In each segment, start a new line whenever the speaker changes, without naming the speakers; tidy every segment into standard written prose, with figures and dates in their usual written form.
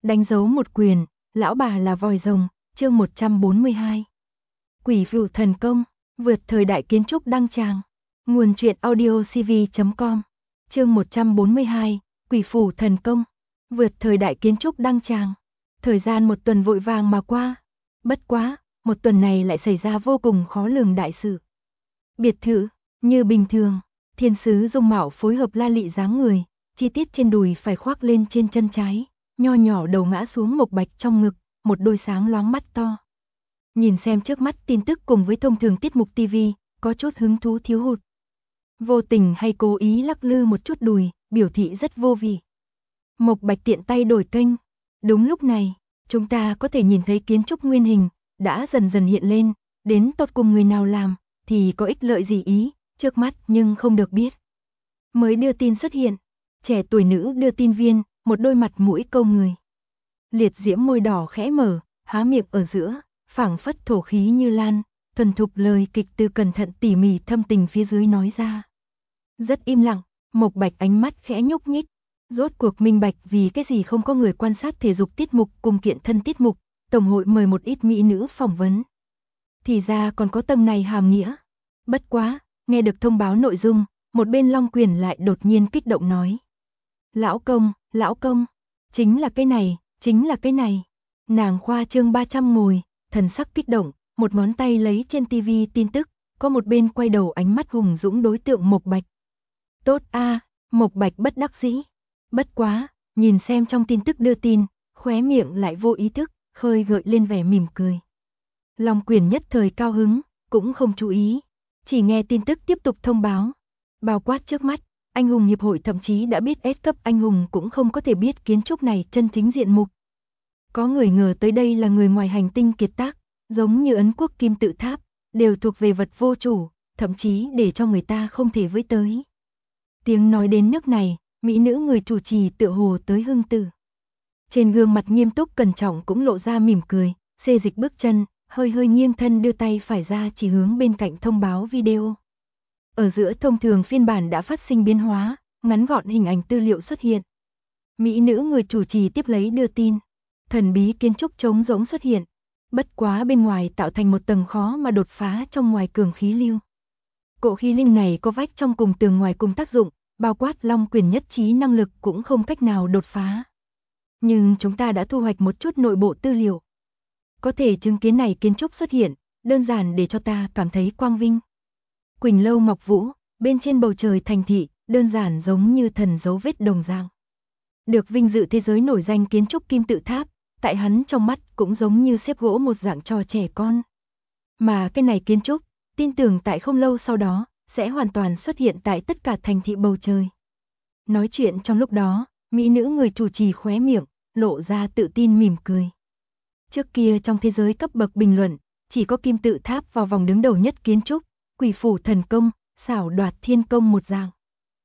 Đánh dấu một quyền, lão bà là vòi rồng, chương 142. Quỷ vụ thần công, vượt thời đại kiến trúc đăng tràng. Nguồn truyện audiocv.com. Chương 142, Quỷ phủ thần công, vượt thời đại kiến trúc đăng tràng. Thời gian một tuần vội vàng mà qua. Bất quá, một tuần này lại xảy ra vô cùng khó lường đại sự. Biệt thự, như bình thường, thiên sứ dung mạo phối hợp la lị dáng người, chi tiết trên đùi phải khoác lên trên chân trái, nho nhỏ đầu ngã xuống Mộc Bạch trong ngực, một đôi sáng loáng mắt to. Nhìn xem trước mắt tin tức cùng với thông thường tiết mục TV, có chút hứng thú thiếu hụt. Vô tình hay cố ý lắc lư một chút đùi, biểu thị rất vô vị. Mộc Bạch tiện tay đổi kênh. Đúng lúc này, chúng ta có thể nhìn thấy kiến trúc nguyên hình, đã dần dần hiện lên, đến tột cùng người nào làm, thì có ích lợi gì ý, trước mắt nhưng không được biết. Mới đưa tin xuất hiện, trẻ tuổi nữ đưa tin viên, một đôi mặt mũi câu người. Liệt diễm môi đỏ khẽ mở, há miệng ở giữa, phảng phất thổ khí như lan, thuần thục lời kịch từ cẩn thận tỉ mỉ thâm tình phía dưới nói ra. Rất im lặng, Mộc Bạch ánh mắt khẽ nhúc nhích, rốt cuộc minh bạch vì cái gì không có người quan sát thể dục tiết mục cùng kiện thân tiết mục, tổng hội mời một ít mỹ nữ phỏng vấn. Thì ra còn có tầng này hàm nghĩa. Bất quá, nghe được thông báo nội dung, một bên Long Quyền lại đột nhiên kích động nói. Lão công, chính là cái này, chính là cái này. Nàng khoa trương 300 ngồi, thần sắc kích động, một ngón tay lấy trên tivi tin tức, có một bên quay đầu ánh mắt hùng dũng đối tượng Mộc Bạch. Tốt a, Mộc Bạch bất đắc dĩ. Bất quá, nhìn xem trong tin tức đưa tin, khóe miệng lại vô ý thức, khơi gợi lên vẻ mỉm cười. Long Quyền nhất thời cao hứng, cũng không chú ý, chỉ nghe tin tức tiếp tục thông báo. Bao quát trước mắt, anh hùng hiệp hội thậm chí đã biết S cấp anh hùng cũng không có thể biết kiến trúc này chân chính diện mục. Có người ngờ tới đây là người ngoài hành tinh kiệt tác, giống như Ấn Quốc kim tự tháp, đều thuộc về vật vô chủ, thậm chí để cho người ta không thể với tới. Tiếng nói đến nước này, mỹ nữ người chủ trì tựa hồ tới hưng tử. Trên gương mặt nghiêm túc cẩn trọng cũng lộ ra mỉm cười, xê dịch bước chân, hơi nghiêng thân đưa tay phải ra chỉ hướng bên cạnh thông báo video. Ở giữa thông thường phiên bản đã phát sinh biến hóa, ngắn gọn hình ảnh tư liệu xuất hiện. Mỹ nữ người chủ trì tiếp lấy đưa tin. Thần bí kiến trúc trống rỗng xuất hiện. Bất quá bên ngoài tạo thành một tầng khó mà đột phá trong ngoài cường khí lưu. Cỗ khí linh này có vách trong cùng tường ngoài cùng tác dụng, bao quát Long Quyền nhất trí năng lực cũng không cách nào đột phá. Nhưng chúng ta đã thu hoạch một chút nội bộ tư liệu. Có thể chứng kiến này kiến trúc xuất hiện, đơn giản để cho ta cảm thấy quang vinh. Quỳnh lâu Ngọc Vũ, bên trên bầu trời thành thị, đơn giản giống như thần dấu vết đồng dạng. Được vinh dự thế giới nổi danh kiến trúc kim tự tháp, tại hắn trong mắt cũng giống như xếp gỗ một dạng trò trẻ con. Mà cái này kiến trúc, tin tưởng tại không lâu sau đó, sẽ hoàn toàn xuất hiện tại tất cả thành thị bầu trời. Nói chuyện trong lúc đó, mỹ nữ người chủ trì khóe miệng, lộ ra tự tin mỉm cười. Trước kia trong thế giới cấp bậc bình luận, chỉ có kim tự tháp vào vòng đứng đầu nhất kiến trúc, quỷ phủ thần công, xảo đoạt thiên công một dạng.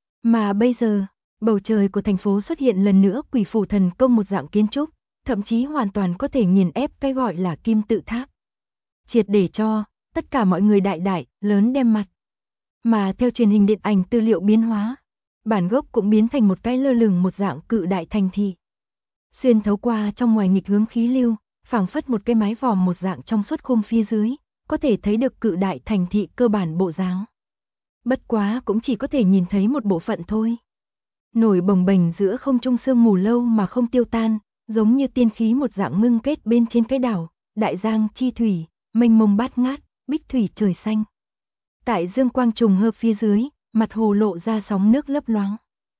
Mà bây giờ, bầu trời của thành phố xuất hiện lần nữa quỷ phủ thần công một dạng kiến trúc, thậm chí hoàn toàn có thể nghiền ép cái gọi là kim tự tháp. Triệt để cho tất cả mọi người đại lớn đem mặt. Mà theo truyền hình điện ảnh tư liệu biến hóa, bản gốc cũng biến thành một cái lơ lửng một dạng cự đại thành thị. Xuyên thấu qua trong ngoài nghịch hướng khí lưu, phảng phất một cái mái vòm một dạng trong suốt khung phía dưới, có thể thấy được cự đại thành thị cơ bản bộ dáng. Bất quá cũng chỉ có thể nhìn thấy một bộ phận thôi. Nổi bồng bềnh giữa không trung sương mù lâu mà không tiêu tan, giống như tiên khí một dạng ngưng kết bên trên cái đảo, đại giang chi thủy, mênh mông bát ngát, bích thủy trời xanh. Tại dương quang trùng hợp phía dưới, mặt hồ lộ ra sóng nước lấp loáng.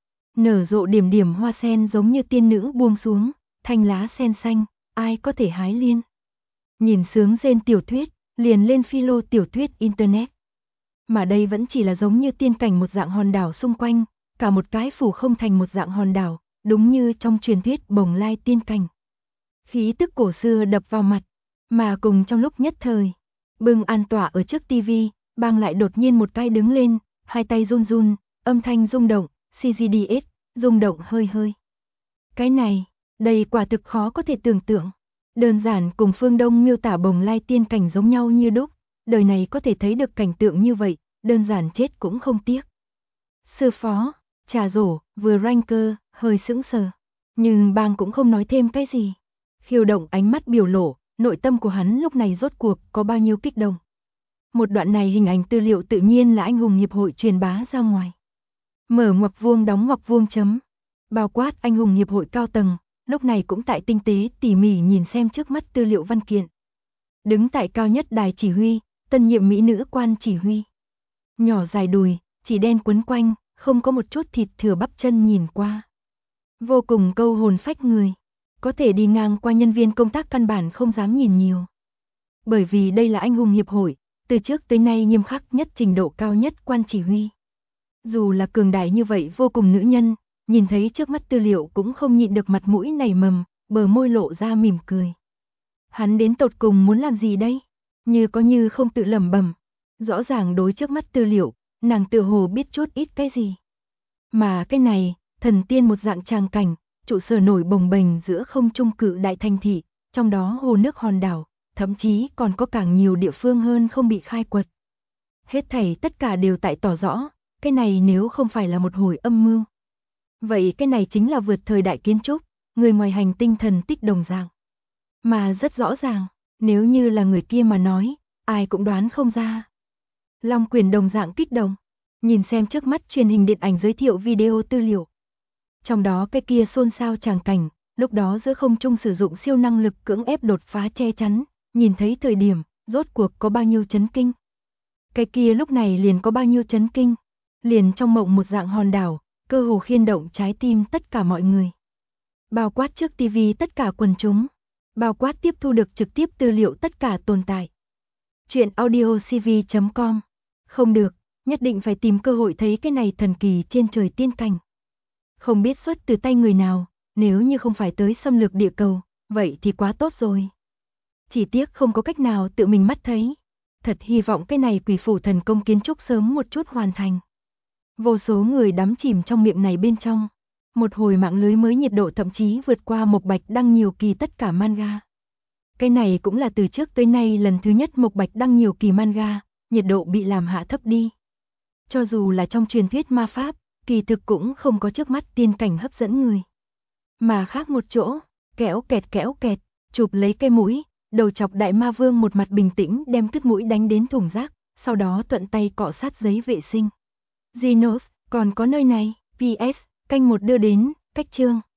Nở rộ điểm điểm hoa sen giống như tiên nữ buông xuống, thanh lá sen xanh, ai có thể hái liên. Nhìn sướng rên tiểu thuyết, liền lên philo tiểu thuyết internet. Mà đây vẫn chỉ là giống như tiên cảnh một dạng hòn đảo xung quanh, cả một cái phủ không thành một dạng hòn đảo, đúng như trong truyền thuyết bồng lai tiên cảnh. Khí tức cổ xưa đập vào mặt, mà cùng trong lúc nhất thời, bưng an tỏa ở trước tivi, bang lại đột nhiên một cái đứng lên, hai tay run run, âm thanh rung động, CGDS, rung động hơi. Cái này, đây quả thực khó có thể tưởng tượng. Đơn giản cùng phương Đông miêu tả bồng lai tiên cảnh giống nhau như đúc, đời này có thể thấy được cảnh tượng như vậy, đơn giản chết cũng không tiếc. Sư phó, trà rổ, vừa ranker, hơi sững sờ. Nhưng bang cũng không nói thêm cái gì. Khiêu Động ánh mắt biểu lộ, nội tâm của hắn lúc này rốt cuộc có bao nhiêu kích động. Một đoạn này hình ảnh tư liệu tự nhiên là anh hùng hiệp hội truyền bá ra ngoài. Mở ngoặc vuông đóng ngoặc vuông chấm. Bao quát anh hùng hiệp hội cao tầng, lúc này cũng tại tinh tế tỉ mỉ nhìn xem trước mắt tư liệu văn kiện. Đứng tại cao nhất đài chỉ huy, tân nhiệm mỹ nữ quan chỉ huy. Nhỏ dài đùi, chỉ đen quấn quanh, không có một chút thịt thừa bắp chân nhìn qua. Vô cùng câu hồn phách người. Có thể đi ngang qua nhân viên công tác căn bản không dám nhìn nhiều. Bởi vì đây là anh hùng hiệp hội, từ trước tới nay nghiêm khắc nhất trình độ cao nhất quan chỉ huy. Dù là cường đại như vậy vô cùng nữ nhân, nhìn thấy trước mắt tư liệu cũng không nhịn được mặt mũi nảy mầm, bờ môi lộ ra mỉm cười. Hắn đến tột cùng muốn làm gì đây? Như có như không tự lẩm bẩm. Rõ ràng đối trước mắt tư liệu, nàng tựa hồ biết chút ít cái gì. Mà cái này, thần tiên một dạng tràng cảnh, trụ sở nổi bồng bềnh giữa không trung cự đại thành thị, trong đó hồ nước hòn đảo, thậm chí còn có càng nhiều địa phương hơn không bị khai quật. Hết thảy tất cả đều tại tỏ rõ, cái này nếu không phải là một hồi âm mưu. Vậy cái này chính là vượt thời đại kiến trúc, người ngoài hành tinh thần tích đồng dạng. Mà rất rõ ràng, nếu như là người kia mà nói, ai cũng đoán không ra. Long Quyền đồng dạng kích động, nhìn xem trước mắt truyền hình điện ảnh giới thiệu video tư liệu. Trong đó cái kia xôn xao tràng cảnh, lúc đó giữa không trung sử dụng siêu năng lực cưỡng ép đột phá che chắn, nhìn thấy thời điểm, rốt cuộc có bao nhiêu chấn kinh. Cái kia lúc này liền có bao nhiêu chấn kinh, liền trong mộng một dạng hòn đảo, cơ hồ khiên động trái tim tất cả mọi người. Bao quát trước tivi tất cả quần chúng, bao quát tiếp thu được trực tiếp tư liệu tất cả tồn tại. Chuyện audiocv.com. Không được, nhất định phải tìm cơ hội thấy cái này thần kỳ trên trời tiên cảnh. Không biết xuất từ tay người nào, nếu như không phải tới xâm lược địa cầu, vậy thì quá tốt rồi. Chỉ tiếc không có cách nào tự mình mắt thấy. Thật hy vọng cái này quỷ phủ thần công kiến trúc sớm một chút hoàn thành. Vô số người đắm chìm trong miệng này bên trong. Một hồi mạng lưới mới nhiệt độ thậm chí vượt qua Mộc Bạch đăng nhiều kỳ tất cả manga. Cái này cũng là từ trước tới nay lần thứ nhất Mộc Bạch đăng nhiều kỳ manga, nhiệt độ bị làm hạ thấp đi. Cho dù là trong truyền thuyết ma pháp, kỳ thực cũng không có trước mắt tiên cảnh hấp dẫn người. Mà khác một chỗ, kéo kẹt, chụp lấy cây mũi, đầu chọc đại ma vương một mặt bình tĩnh đem cứt mũi đánh đến thùng rác, sau đó thuận tay cọ sát giấy vệ sinh. Genos, còn có nơi này, PS, canh một đưa đến, cách chương.